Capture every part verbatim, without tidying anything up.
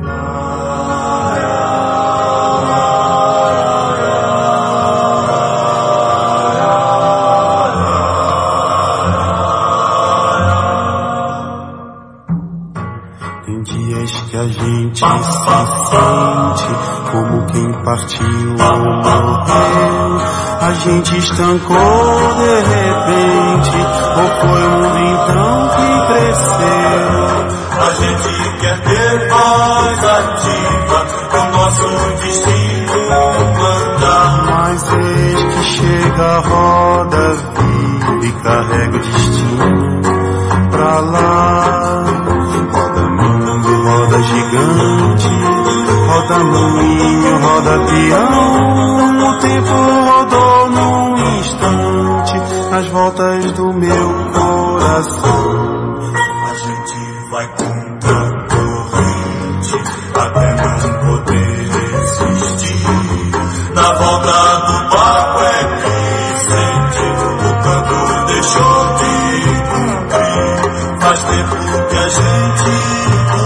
Que a gente se sente como quem partiu ou morreu. A gente estancou de repente, ou foi o mundo então que cresceu? A gente quer ter voz ativa, o nosso destino manda. Mas eis que chega a roda viva e carrega o destino pra lá. Roda gigante, roda moinho, roda peão. O tempo rodou num instante nas voltas do meu coração. A gente vai contra a corrente até não poder resistir. Na volta do barco é que sente o canto deixou de cumprir. Faz tempo que a gente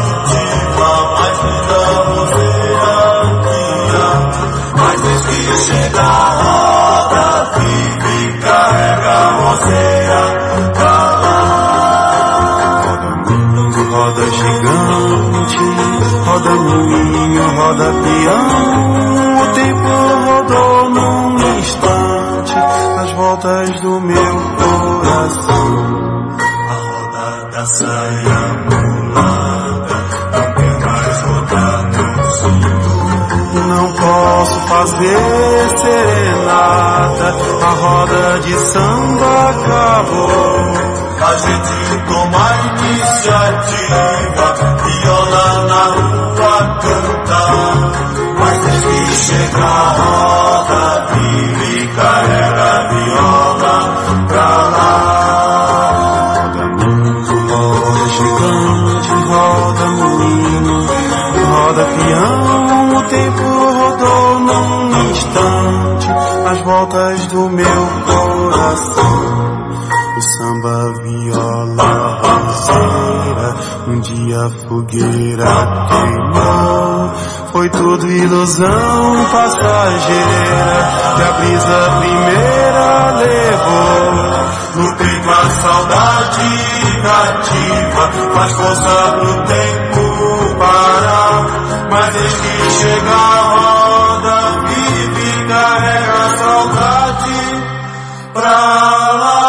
chega a roda viva e carrega a roceira pra lá. Roda mundo, roda gigante, roda moinho, roda peão. O tempo rodou num instante nas voltas do meu coração. A roda da saia mulata não tem mais roda no cinto. Não posso fazer serenata, a roda de samba acabou. A gente toma a iniciativa, viola na rua canta. Mas desde que chega a roda viva e carrega a viola pra lá. Roda mundo, roda gigante, roda moinho, roda peão. O tempo rodou num instante nas voltas do meu coração. O samba, viola, roseira, um dia a fogueira queimou. Foi tudo ilusão passageira que a brisa primeira levou. No peito a saudade cativa, faz força pro tempo parar. Mas desde que chega a roda viva e carrega a saudade pra lá.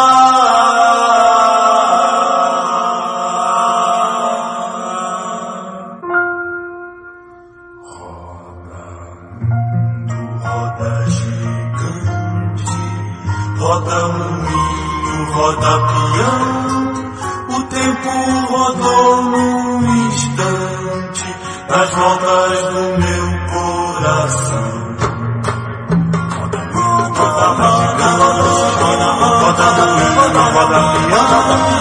Roda gigante, roda moinho, roda peão. O tempo rodou num instante nas voltas do meu coração. Roda mundo, roda gigante, roda moinho, roda peão.